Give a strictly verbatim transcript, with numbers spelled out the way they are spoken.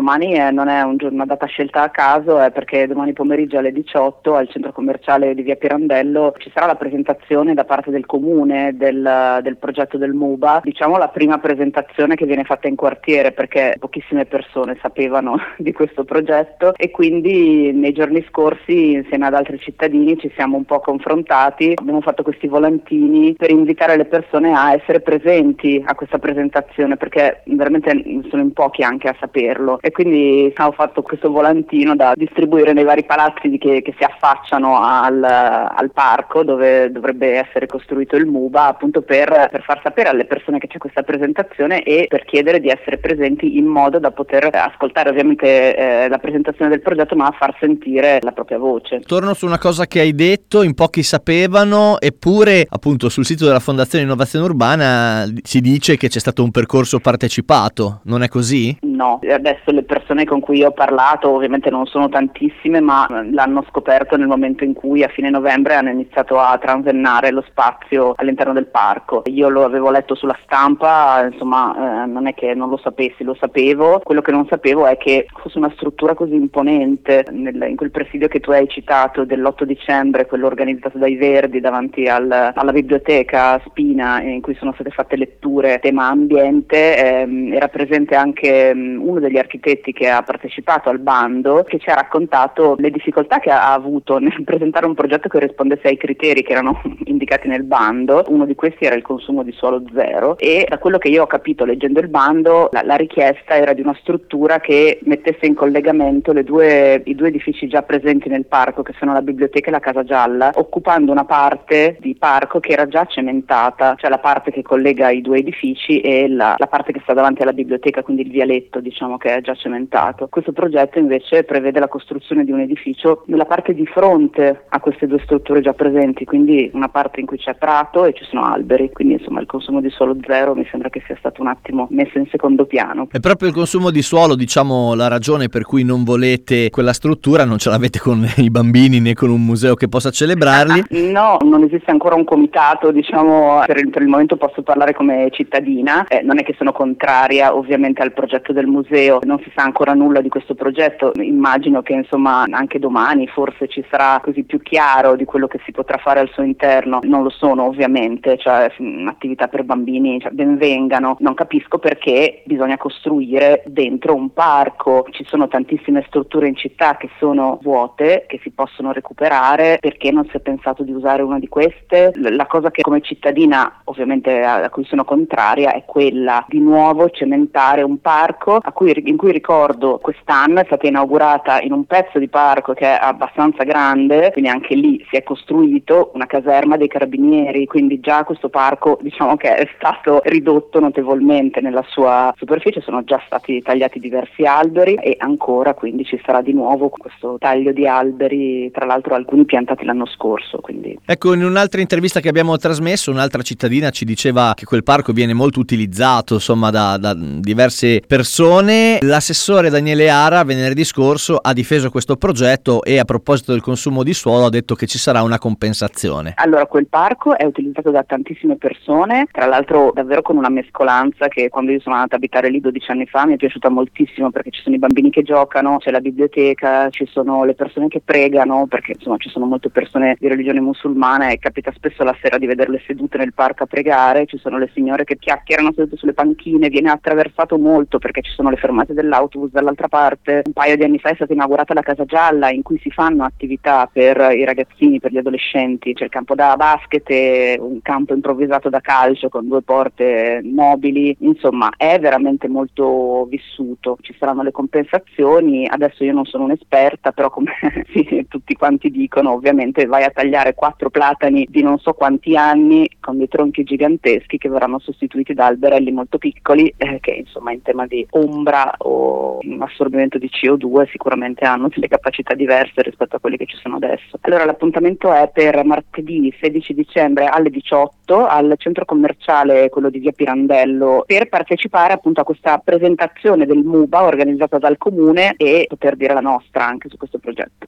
domani è, non è un giorno, una data scelta a caso, è perché domani pomeriggio alle diciotto al centro commerciale di via Pirandello ci sarà la presentazione da parte del comune del, del progetto del MUBA, diciamo la prima presentazione che viene fatta in quartiere, perché pochissime persone sapevano di questo progetto e quindi nei giorni scorsi insieme ad altri cittadini ci siamo un po' confrontati, abbiamo fatto questi volantini per invitare le persone a essere presenti a questa presentazione, perché veramente sono in pochi anche a saperlo, e quindi ho fatto questo volantino da distribuire nei vari palazzi che, che si affacciano al, al parco dove dovrebbe essere costruito il MUBA, appunto per, per far sapere alle persone che c'è questa presentazione e per chiedere di essere presenti in modo da poter ascoltare ovviamente eh, la presentazione del progetto, ma far sentire la propria voce. Torno su una cosa che hai detto, in pochi sapevano, eppure appunto sul sito della Fondazione Innovazione Urbana si dice che c'è stato un percorso partecipato, non è così? No, adesso le persone con cui ho parlato ovviamente non sono tantissime, ma l'hanno scoperto nel momento in cui a fine novembre hanno iniziato a transennare lo spazio all'interno del parco. Io lo avevo letto sulla stampa, insomma eh, non è che non lo sapessi, lo sapevo. Quello che non sapevo è che fosse una struttura così imponente nel, in quel presidio che tu hai citato dell'otto dicembre, quello organizzato dai Verdi davanti al, alla biblioteca Spina, in cui sono state fatte letture tema ambiente. Ehm, era presente anche um, uno degli architetti che ha partecipato al bando, che ci ha raccontato le difficoltà che ha avuto nel presentare un progetto che rispondesse ai criteri che erano indicati nel bando. Uno di questi era il consumo di suolo zero, e da quello che io ho capito leggendo il bando la, la richiesta era di una struttura che mettesse in collegamento le due, i due edifici già presenti nel parco, che sono la biblioteca e la Casa Gialla, occupando una parte di parco che era già cementata, cioè la parte che collega i due edifici e la, la parte che sta davanti alla biblioteca, quindi il vialetto, diciamo, che è già cementato. Questo progetto invece prevede la costruzione di un edificio nella parte di fronte a queste due strutture già presenti, quindi una parte in cui c'è prato e ci sono alberi, quindi insomma il consumo di suolo zero mi sembra che sia stato un attimo messo in secondo piano. È proprio il consumo di suolo, diciamo, la ragione per cui non volete quella struttura, non ce l'avete con i bambini né con un museo che possa celebrarli? No, non esiste ancora un comitato, diciamo, per il, per il momento posso parlare come cittadina, eh, non è che sono contraria ovviamente al progetto del museo, non si sa ancora nulla di questo progetto, immagino che insomma anche domani forse ci sarà così più chiaro di quello che si potrà fare al suo interno. Non lo sono ovviamente, cioè attività per bambini, cioè, ben vengano, non capisco perché bisogna costruire dentro un parco. Ci sono tantissime strutture in città che sono vuote, che si possono recuperare, perché non si è pensato di usare una di queste? La cosa che come cittadina ovviamente a cui sono contraria è quella di nuovo cementare un parco a cui, in cui ricordo quest'anno è stata inaugurata in un pezzo di parco che è abbastanza grande, quindi anche lì si è costruito una caserma dei carabinieri, quindi già questo parco diciamo che è stato ridotto notevolmente nella sua superficie, sono già stati tagliati diversi alberi e ancora quindi ci sarà di nuovo questo taglio di alberi, tra l'altro alcuni piantati l'anno scorso. Quindi. Ecco, in un'altra intervista che abbiamo trasmesso un'altra cittadina ci diceva che quel parco viene molto utilizzato insomma da, da diverse persone. L'assessore Daniele Ara venerdì scorso ha difeso questo progetto e a proposito del consumo di suolo ha detto che ci sarà una compensazione. Allora, quel parco è utilizzato da tantissime persone, tra l'altro davvero con una mescolanza che quando io sono andata a abitare lì dodici anni fa mi è piaciuta moltissimo, perché ci sono i bambini che giocano, c'è la biblioteca, ci sono le persone che pregano, perché insomma ci sono molte persone di religione musulmana e capita spesso la sera di vederle sedute nel parco a pregare, ci sono le signore che chiacchierano sedute sulle panchine, viene attraversato molto perché ci sono le fermate dell'autobus dall'altra parte. Un paio di anni fa è stata inaugurata la Casa Gialla in cui si fanno attività per i ragazzini, per gli adolescenti, c'è il campo da basket e un campo improvvisato da calcio con due porte mobili, insomma è veramente molto vissuto. Ci saranno le compensazioni, adesso io non sono un'esperta, però come sì, tutti quanti dicono, ovviamente vai a tagliare quattro platani di non so quanti anni con dei tronchi giganteschi che verranno sostituiti da alberelli molto piccoli eh, che insomma in tema di ombra o assorbimento di C O due sicuramente hanno delle capacità diverse rispetto a quelle che ci sono adesso. Allora l'appuntamento è per martedì sedici dicembre alle diciotto al centro commerciale, quello di via Pirandello, per partecipare appunto a questa presentazione del MUBA organizzata dal comune e poter dire la nostra anche su questo progetto.